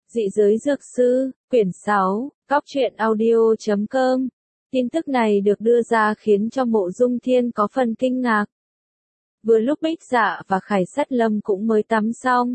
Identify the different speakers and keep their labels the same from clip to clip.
Speaker 1: Dị giới dược sư, quyển 6, Góc truyện audio.com. Tin tức này được đưa ra khiến cho Mộ Dung Thiên có phần kinh ngạc. Vừa lúc Bích Dạ và Khải Sắt Lâm cũng mới tắm xong.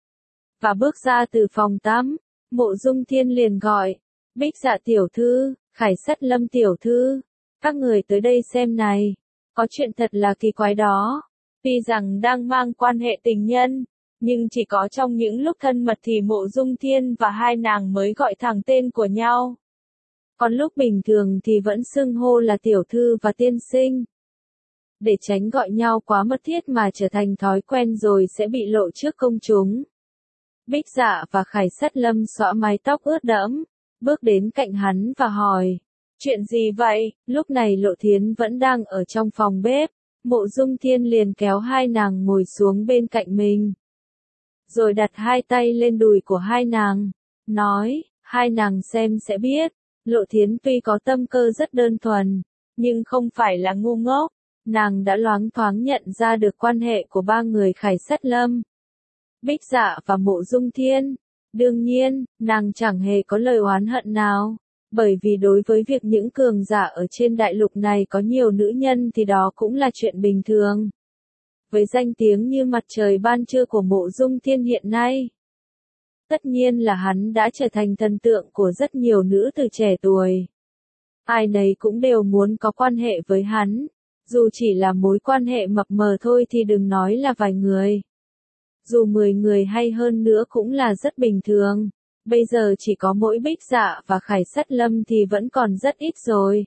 Speaker 1: Và bước ra từ phòng tắm, Mộ Dung Thiên liền gọi, Bích Dạ tiểu thư, Khải Sắt Lâm tiểu thư, các người tới đây xem này, có chuyện thật là kỳ quái đó. Tuy rằng đang mang quan hệ tình nhân, nhưng chỉ có trong những lúc thân mật thì Mộ Dung Thiên và hai nàng mới gọi thẳng tên của nhau. Còn lúc bình thường thì vẫn xưng hô là tiểu thư và tiên sinh. Để tránh gọi nhau quá mật thiết mà trở thành thói quen rồi sẽ bị lộ trước công chúng. Bích Dạ và Khải Sắt Lâm xõa mái tóc ướt đẫm, bước đến cạnh hắn và hỏi, chuyện gì vậy? Lúc này Lộ Thiến vẫn đang ở trong phòng bếp, Mộ Dung Thiên liền kéo hai nàng ngồi xuống bên cạnh mình. Rồi đặt hai tay lên đùi của hai nàng, nói, hai nàng xem sẽ biết, Lộ Thiến tuy có tâm cơ rất đơn thuần, nhưng không phải là ngu ngốc, nàng đã loáng thoáng nhận ra được quan hệ của ba người Khải Sắt Lâm, Bích Dạ và Mộ Dung Thiên. Đương nhiên, nàng chẳng hề có lời oán hận nào, bởi vì đối với việc những cường giả ở trên đại lục này có nhiều nữ nhân thì đó cũng là chuyện bình thường. Với danh tiếng như mặt trời ban trưa của Mộ Dung Thiên hiện nay, tất nhiên là hắn đã trở thành thần tượng của rất nhiều nữ từ trẻ tuổi. Ai nấy cũng đều muốn có quan hệ với hắn, dù chỉ là mối quan hệ mập mờ thôi thì đừng nói là vài người. Dù 10 người hay hơn nữa cũng là rất bình thường, bây giờ chỉ có mỗi Bích Dạ và Khải Sắt Lâm thì vẫn còn rất ít rồi.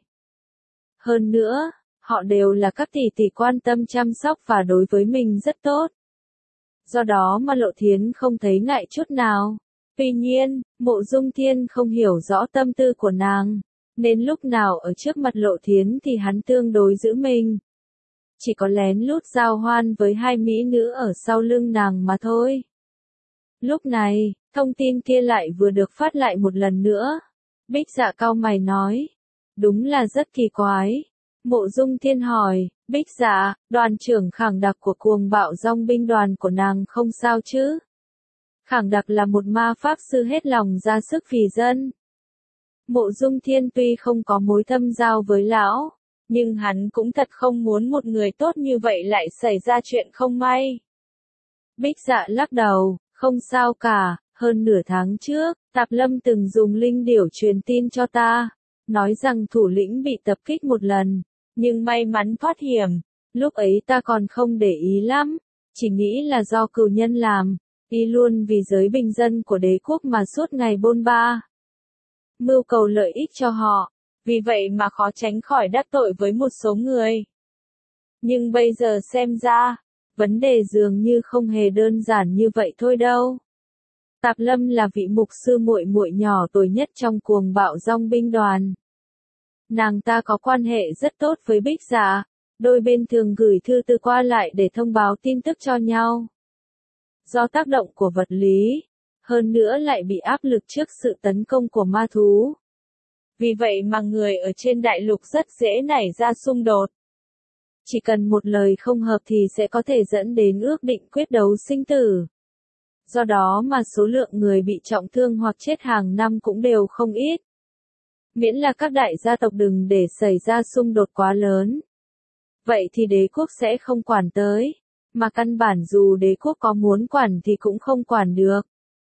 Speaker 1: Hơn nữa, họ đều là các tỷ tỷ quan tâm chăm sóc và đối với mình rất tốt. Do đó mà Lộ Thiến không thấy ngại chút nào. Tuy nhiên, Mộ Dung Thiên không hiểu rõ tâm tư của nàng, nên lúc nào ở trước mặt Lộ Thiến thì hắn tương đối giữ mình. Chỉ có lén lút giao hoan với hai mỹ nữ ở sau lưng nàng mà thôi. Lúc này, thông tin kia lại vừa được phát lại một lần nữa. Bích Dạ cau mày nói, đúng là rất kỳ quái. Mộ Dung Thiên hỏi, Bích Dạ, đoàn trưởng Khảng Đặc của Cuồng Bạo Dòng binh đoàn của nàng không sao chứ? Khảng Đặc là một ma pháp sư hết lòng ra sức vì dân. Mộ Dung Thiên tuy không có mối thâm giao với lão, nhưng hắn cũng thật không muốn một người tốt như vậy lại xảy ra chuyện không may. Bích Dạ lắc đầu, không sao cả, hơn nửa tháng trước, Tạp Lâm từng dùng linh điểu truyền tin cho ta, nói rằng thủ lĩnh bị tập kích một lần, nhưng may mắn thoát hiểm, lúc ấy ta còn không để ý lắm, chỉ nghĩ là do cừu nhân làm, y luôn vì giới bình dân của đế quốc mà suốt ngày bôn ba, mưu cầu lợi ích cho họ, vì vậy mà khó tránh khỏi đắc tội với một số người. Nhưng bây giờ xem ra, vấn đề dường như không hề đơn giản như vậy thôi đâu. Tạp Lâm là vị mục sư muội muội nhỏ tuổi nhất trong Cuồng Bạo Dòng binh đoàn. Nàng ta có quan hệ rất tốt với Bích Dạ, đôi bên thường gửi thư từ qua lại để thông báo tin tức cho nhau. Do tác động của vật lý, hơn nữa lại bị áp lực trước sự tấn công của ma thú. Vì vậy mà người ở trên đại lục rất dễ nảy ra xung đột. Chỉ cần một lời không hợp thì sẽ có thể dẫn đến ước định quyết đấu sinh tử. Do đó mà số lượng người bị trọng thương hoặc chết hàng năm cũng đều không ít. Miễn là các đại gia tộc đừng để xảy ra xung đột quá lớn. Vậy thì đế quốc sẽ không quản tới, mà căn bản dù đế quốc có muốn quản thì cũng không quản được.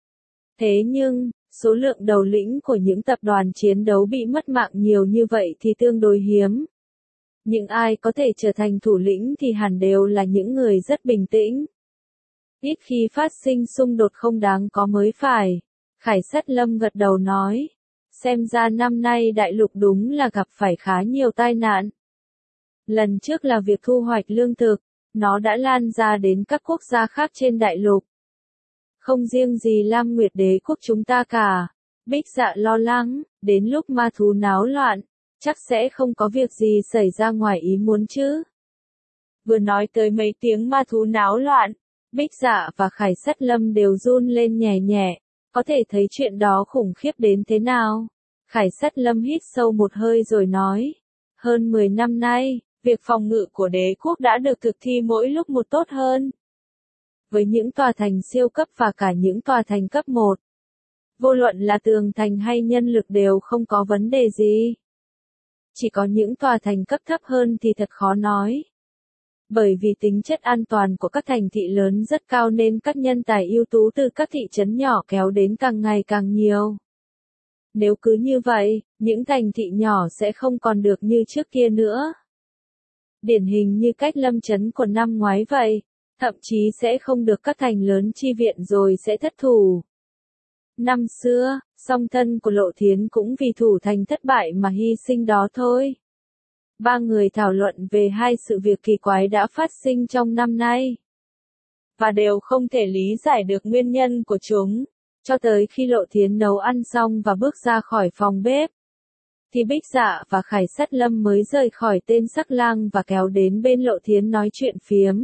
Speaker 1: Thế nhưng, số lượng đầu lĩnh của những tập đoàn chiến đấu bị mất mạng nhiều như vậy thì tương đối hiếm. Những ai có thể trở thành thủ lĩnh thì hẳn đều là những người rất bình tĩnh. Ít khi phát sinh xung đột không đáng có mới phải. Khải Sắt Lâm gật đầu nói, xem ra năm nay đại lục đúng là gặp phải khá nhiều tai nạn. Lần trước là việc thu hoạch lương thực, nó đã lan ra đến các quốc gia khác trên đại lục. Không riêng gì Lam Nguyệt đế quốc chúng ta cả. Bích Dạ lo lắng, đến lúc ma thú náo loạn, chắc sẽ không có việc gì xảy ra ngoài ý muốn chứ. Vừa nói tới mấy tiếng ma thú náo loạn, Bích Dạ và Khải Sắt Lâm đều run lên nhẹ nhẹ, có thể thấy chuyện đó khủng khiếp đến thế nào. Khải Sắt Lâm hít sâu một hơi rồi nói, hơn 10 năm nay, việc phòng ngự của đế quốc đã được thực thi mỗi lúc một tốt hơn. Với những tòa thành siêu cấp và cả những tòa thành cấp 1. Vô luận là tường thành hay nhân lực đều không có vấn đề gì. Chỉ có những tòa thành cấp thấp hơn thì thật khó nói. Bởi vì tính chất an toàn của các thành thị lớn rất cao nên các nhân tài ưu tú từ các thị trấn nhỏ kéo đến càng ngày càng nhiều. Nếu cứ như vậy, những thành thị nhỏ sẽ không còn được như trước kia nữa. Điển hình như cách Lâm Chấn của năm ngoái vậy, thậm chí sẽ không được các thành lớn chi viện rồi sẽ thất thủ. Năm xưa, song thân của Lộ Thiến cũng vì thủ thành thất bại mà hy sinh đó thôi. Ba người thảo luận về hai sự việc kỳ quái đã phát sinh trong năm nay. Và đều không thể lý giải được nguyên nhân của chúng. Cho tới khi Lộ Thiến nấu ăn xong và bước ra khỏi phòng bếp. Thì Bích Dạ và Khải Sát Lâm mới rời khỏi tên sắc lang và kéo đến bên Lộ Thiến nói chuyện phiếm.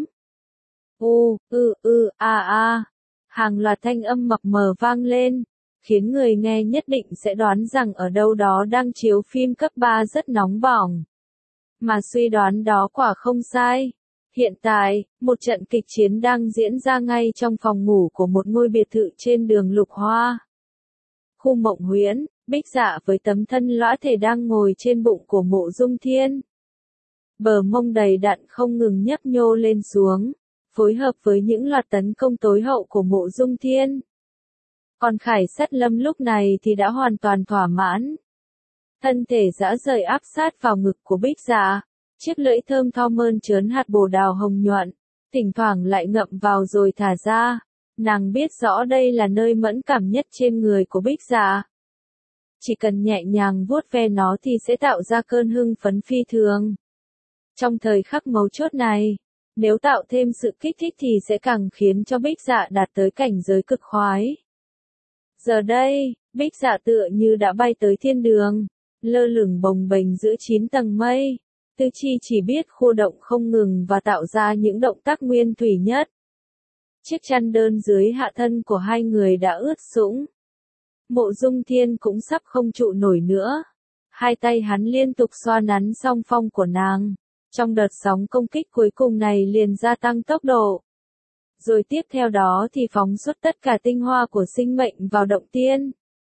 Speaker 1: Hàng loạt thanh âm mập mờ vang lên, khiến người nghe nhất định sẽ đoán rằng ở đâu đó đang chiếu phim cấp 3 rất nóng bỏng. Mà suy đoán đó quả không sai. Hiện tại, một trận kịch chiến đang diễn ra ngay trong phòng ngủ của một ngôi biệt thự trên đường Lục Hoa. Khu Mộng Huyễn, Bích Dạ với tấm thân lõa thể đang ngồi trên bụng của Mộ Dung Thiên. Bờ mông đầy đặn không ngừng nhấp nhô lên xuống, phối hợp với những loạt tấn công tối hậu của Mộ Dung Thiên. Còn Khải Sát Lâm lúc này thì đã hoàn toàn thỏa mãn. Thân thể dã rời áp sát vào ngực của Bích Dạ, chiếc lưỡi thơm tho mơn trớn hạt bồ đào hồng nhuận, thỉnh thoảng lại ngậm vào rồi thả ra. Nàng biết rõ đây là nơi mẫn cảm nhất trên người của Bích Dạ. Chỉ cần nhẹ nhàng vuốt ve nó thì sẽ tạo ra cơn hưng phấn phi thường. Trong thời khắc mấu chốt này, nếu tạo thêm sự kích thích thì sẽ càng khiến cho Bích Dạ đạt tới cảnh giới cực khoái. Giờ đây, Bích Dạ tựa như đã bay tới thiên đường, lơ lửng bồng bềnh giữa 9 tầng mây. Tư Chi chỉ biết khu động không ngừng và tạo ra những động tác nguyên thủy nhất. Chiếc chăn đơn dưới hạ thân của hai người đã ướt sũng. Mộ Dung Thiên cũng sắp không trụ nổi nữa. Hai tay hắn liên tục xoa nắn song phong của nàng. Trong đợt sóng công kích cuối cùng này liền gia tăng tốc độ. Rồi tiếp theo đó thì phóng xuất tất cả tinh hoa của sinh mệnh vào động tiên.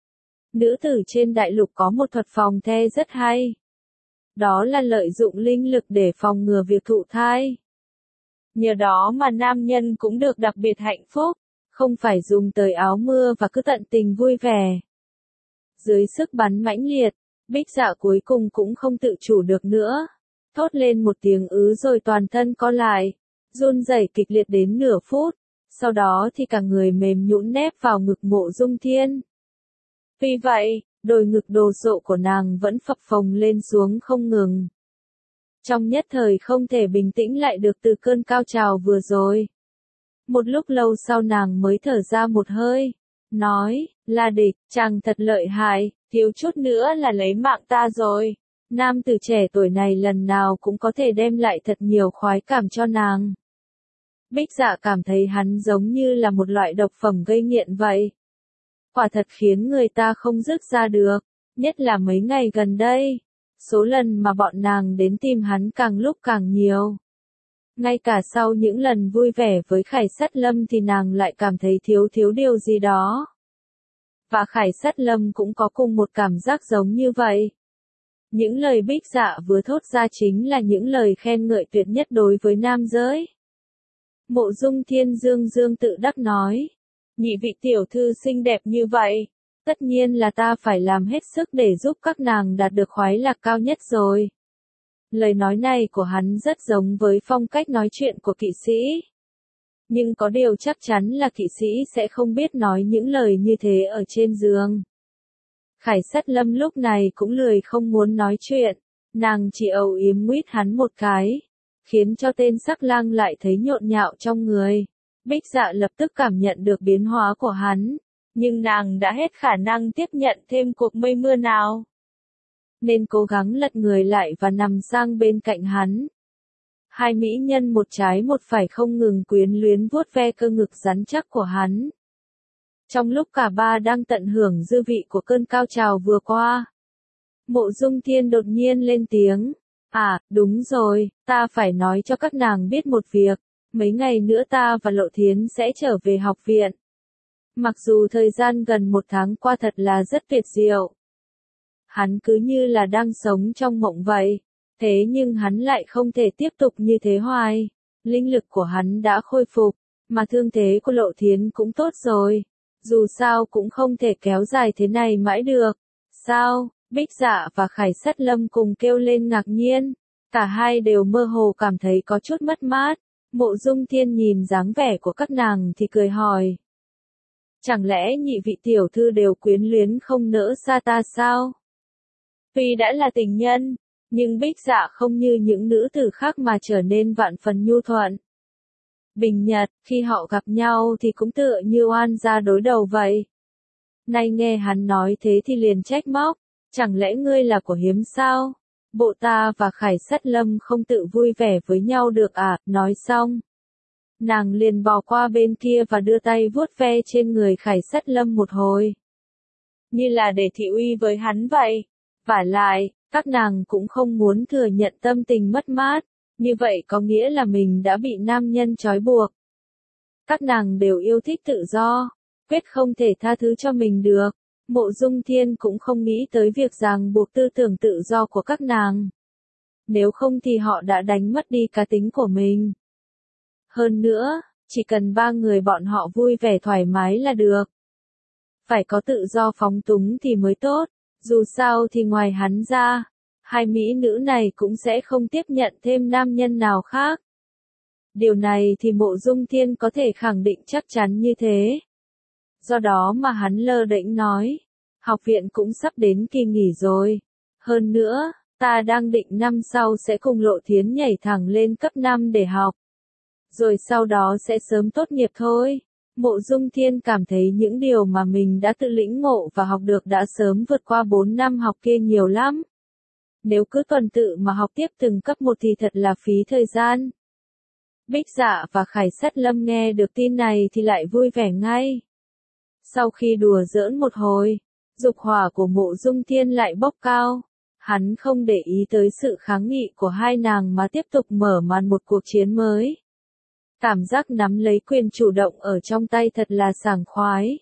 Speaker 1: Nữ tử trên đại lục có một thuật phòng the rất hay. Đó là lợi dụng linh lực để phòng ngừa việc thụ thai. Nhờ đó mà nam nhân cũng được đặc biệt hạnh phúc, không phải dùng tới áo mưa và cứ tận tình vui vẻ. Dưới sức bắn mãnh liệt, Bích Dạ cuối cùng cũng không tự chủ được nữa. Thốt lên một tiếng rồi toàn thân co lại, run rẩy kịch liệt đến nửa phút, sau đó thì cả người mềm nhũn nép vào ngực Mộ Dung Thiên. Vì vậy, đồi ngực đồ sộ của nàng vẫn phập phồng lên xuống không ngừng. Trong nhất thời không thể bình tĩnh lại được từ cơn cao trào vừa rồi. Một lúc lâu sau nàng mới thở ra một hơi, nói, là địch, chàng thật lợi hại, thiếu chút nữa là lấy mạng ta rồi. Nam tử trẻ tuổi này lần nào cũng có thể đem lại thật nhiều khoái cảm cho nàng. Bích Dạ cảm thấy hắn giống như là một loại độc phẩm gây nghiện vậy. Quả thật khiến người ta không dứt ra được, nhất là mấy ngày gần đây. Số lần mà bọn nàng đến tìm hắn càng lúc càng nhiều. Ngay cả sau những lần vui vẻ với Khải Sát Lâm thì nàng lại cảm thấy thiếu điều gì đó. Và Khải Sát Lâm cũng có cùng một cảm giác giống như vậy. Những lời Bích Dạ vừa thốt ra chính là những lời khen ngợi tuyệt nhất đối với nam giới. Mộ Dung Thiên dương tự đắc nói. Nhị vị tiểu thư xinh đẹp như vậy, tất nhiên là ta phải làm hết sức để giúp các nàng đạt được khoái lạc cao nhất rồi. Lời nói này của hắn rất giống với phong cách nói chuyện của kỵ sĩ. Nhưng có điều chắc chắn là kỵ sĩ sẽ không biết nói những lời như thế ở trên giường. Khải Sát Lâm lúc này cũng lười không muốn nói chuyện, nàng chỉ âu yếm nguyết hắn một cái, khiến cho tên sắc lang lại thấy nhộn nhạo trong người. Bích Dạ lập tức cảm nhận được biến hóa của hắn, nhưng nàng đã hết khả năng tiếp nhận thêm cuộc mây mưa nào. Nên cố gắng lật người lại và nằm sang bên cạnh hắn. Hai mỹ nhân một trái một phải không ngừng quyến luyến vuốt ve cơ ngực rắn chắc của hắn. Trong lúc cả ba đang tận hưởng dư vị của cơn cao trào vừa qua, Mộ Dung Thiên đột nhiên lên tiếng. À, đúng rồi, ta phải nói cho các nàng biết một việc. Mấy ngày nữa ta và Lộ Thiến sẽ trở về học viện. Mặc dù thời gian gần 1 tháng qua thật là rất tuyệt diệu. Hắn cứ như là đang sống trong mộng vậy. Thế nhưng hắn lại không thể tiếp tục như thế hoài. Linh lực của hắn đã khôi phục, mà thương thế của Lộ Thiến cũng tốt rồi. Dù sao cũng không thể kéo dài thế này mãi được. Sao? Bích Dạ và Khải Sắt Lâm cùng kêu lên ngạc nhiên. Cả hai đều mơ hồ cảm thấy có chút mất mát. Mộ Dung Thiên nhìn dáng vẻ của các nàng thì cười hỏi. Chẳng lẽ nhị vị tiểu thư đều quyến luyến không nỡ xa ta sao? Tuy đã là tình nhân, nhưng Bích Dạ không như những nữ tử khác mà trở nên vạn phần nhu thuận. Bình nhật, khi họ gặp nhau thì cũng tựa như oan gia đối đầu vậy. Nay nghe hắn nói thế thì liền trách móc, chẳng lẽ ngươi là của hiếm sao? Bộ ta và Khải Sắt Lâm không tự vui vẻ với nhau được à? Nói xong, nàng liền bò qua bên kia và đưa tay vuốt ve trên người Khải Sắt Lâm một hồi. Như là để thị uy với hắn vậy. Vả lại, các nàng cũng không muốn thừa nhận tâm tình mất mát, như vậy có nghĩa là mình đã bị nam nhân trói buộc. Các nàng đều yêu thích tự do, quyết không thể tha thứ cho mình được. Mộ Dung Thiên cũng không nghĩ tới việc ràng buộc tư tưởng tự do của các nàng. Nếu không thì họ đã đánh mất đi cá tính của mình. Hơn nữa, chỉ cần 3 người bọn họ vui vẻ thoải mái là được. Phải có tự do phóng túng thì mới tốt. Dù sao thì ngoài hắn ra, hai mỹ nữ này cũng sẽ không tiếp nhận thêm nam nhân nào khác. Điều này thì Mộ Dung Thiên có thể khẳng định chắc chắn như thế. Do đó mà hắn lơ đễnh nói, học viện cũng sắp đến kỳ nghỉ rồi. Hơn nữa, ta đang định năm sau sẽ cùng Lộ Thiến nhảy thẳng lên cấp 5 để học. Rồi sau đó sẽ sớm tốt nghiệp thôi. Mộ Dung Thiên cảm thấy những điều mà mình đã tự lĩnh ngộ và học được đã sớm vượt qua 4 năm học kia nhiều lắm. Nếu cứ tuần tự mà học tiếp từng cấp một thì thật là phí thời gian. Bích Dạ và Khải Sắt Lâm nghe được tin này thì lại vui vẻ ngay. Sau khi đùa giỡn một hồi, dục hỏa của Mộ Dung Thiên lại bốc cao. Hắn không để ý tới sự kháng nghị của hai nàng mà tiếp tục mở màn một cuộc chiến mới. Cảm giác nắm lấy quyền chủ động ở trong tay thật là sảng khoái.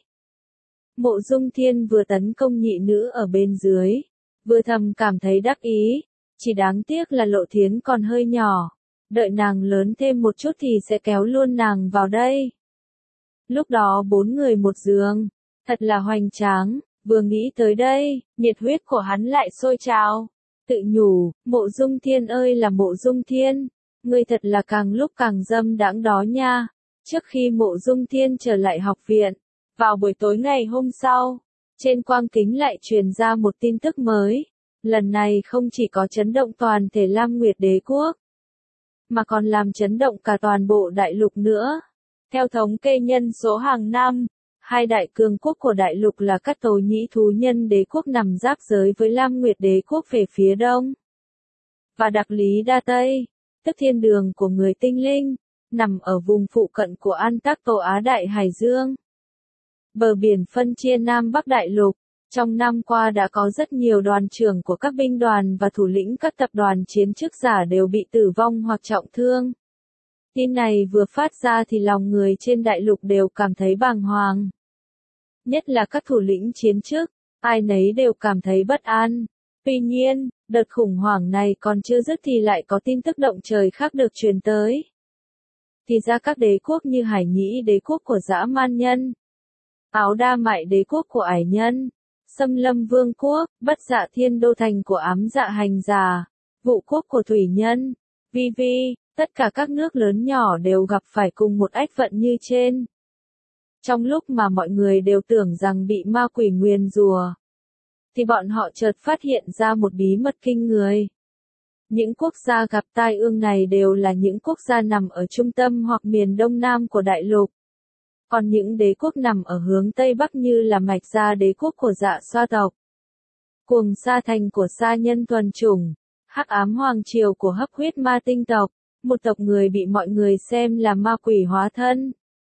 Speaker 1: Mộ Dung Thiên vừa tấn công nhị nữ ở bên dưới, vừa thầm cảm thấy đắc ý, chỉ đáng tiếc là Lộ Thiến còn hơi nhỏ, đợi nàng lớn thêm một chút thì sẽ kéo luôn nàng vào đây. Lúc đó 4 người một giường, thật là hoành tráng, vừa nghĩ tới đây, nhiệt huyết của hắn lại sôi trào, tự nhủ, Mộ Dung Thiên ơi là Mộ Dung Thiên. Ngươi thật là càng lúc càng dâm đãng đó nha. Trước khi Mộ Dung Thiên trở lại học viện, vào buổi tối ngày hôm sau, trên quang kính lại truyền ra một tin tức mới. Lần này không chỉ có chấn động toàn thể Lam Nguyệt Đế Quốc, mà còn làm chấn động cả toàn bộ đại lục nữa. Theo thống kê nhân số hàng năm, 2 đại cường quốc của đại lục là Cát Tố Nhĩ Thú Nhân Đế Quốc nằm giáp giới với Lam Nguyệt Đế Quốc về phía đông, và Đặc Lý Đa Tây, tức thiên đường của người tinh linh, nằm ở vùng phụ cận của An Tác Tổ Á Đại Hải Dương. Bờ biển phân chia Nam Bắc Đại Lục, trong năm qua đã có rất nhiều đoàn trưởng của các binh đoàn và thủ lĩnh các tập đoàn chiến chức giả đều bị tử vong hoặc trọng thương. Tin này vừa phát ra thì lòng người trên đại lục đều cảm thấy bàng hoàng. Nhất là các thủ lĩnh chiến chức, ai nấy đều cảm thấy bất an. Tuy nhiên, đợt khủng hoảng này còn chưa dứt thì lại có tin tức động trời khác được truyền tới. Thì ra các đế quốc như Hải Nhĩ Đế Quốc của dã man nhân, Áo Đa Mại Đế Quốc của ải nhân, Xâm Lâm Vương Quốc, Bất Dạ Thiên Đô Thành của ám dạ hành giả, Vụ Quốc của thủy nhân, Vi Vi, tất cả các nước lớn nhỏ đều gặp phải cùng một ách vận như trên. Trong lúc mà mọi người đều tưởng rằng bị ma quỷ nguyền rủa, thì bọn họ chợt phát hiện ra một bí mật kinh người. Những quốc gia gặp tai ương này đều là những quốc gia nằm ở trung tâm hoặc miền đông nam của đại lục. Còn những đế quốc nằm ở hướng tây bắc như là Mạch Gia Đế Quốc của Dạ Xoa tộc, Cuồng Sa Thành của Sa Nhân Thuần Chủng, Hắc Ám Hoàng Triều của Hấp Huyết Ma Tinh tộc, một tộc người bị mọi người xem là ma quỷ hóa thân.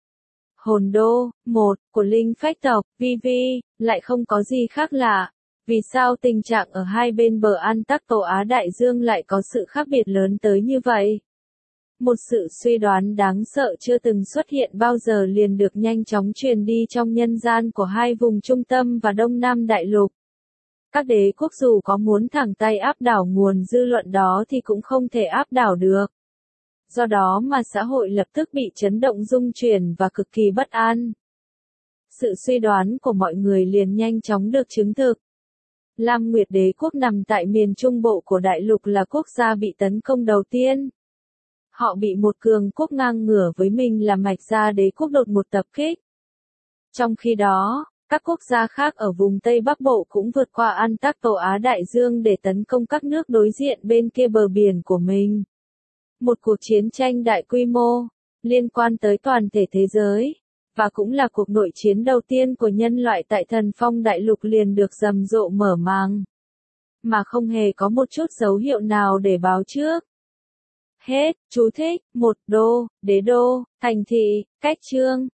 Speaker 1: Hồn Đô, một, của Linh Phách tộc, Vi Vi, lại không có gì khác lạ. Vì sao tình trạng ở hai bên bờ An Tắc Tổ Á Đại Dương lại có sự khác biệt lớn tới như vậy? Một sự suy đoán đáng sợ chưa từng xuất hiện bao giờ liền được nhanh chóng truyền đi trong nhân gian của hai vùng Trung Tâm và Đông Nam Đại Lục. Các đế quốc dù có muốn thẳng tay áp đảo nguồn dư luận đó thì cũng không thể áp đảo được. Do đó mà xã hội lập tức bị chấn động rung chuyển và cực kỳ bất an. Sự suy đoán của mọi người liền nhanh chóng được chứng thực. Lam Nguyệt Đế quốc nằm tại miền trung bộ của đại lục là quốc gia bị tấn công đầu tiên. Họ bị một cường quốc ngang ngửa với mình là Mạch Gia Đế quốc đột ngột tập kích. Trong khi đó, các quốc gia khác ở vùng Tây Bắc Bộ cũng vượt qua Antarctica Á Đại Dương để tấn công các nước đối diện bên kia bờ biển của mình. Một cuộc chiến tranh đại quy mô, liên quan tới toàn thể thế giới, và cũng là cuộc nội chiến đầu tiên của nhân loại tại Thần Phong Đại Lục liền được rầm rộ mở màn. Mà không hề có một chút dấu hiệu nào để báo trước. Hết, chú thích, 1 đô, đế đô, thành thị, cách chương.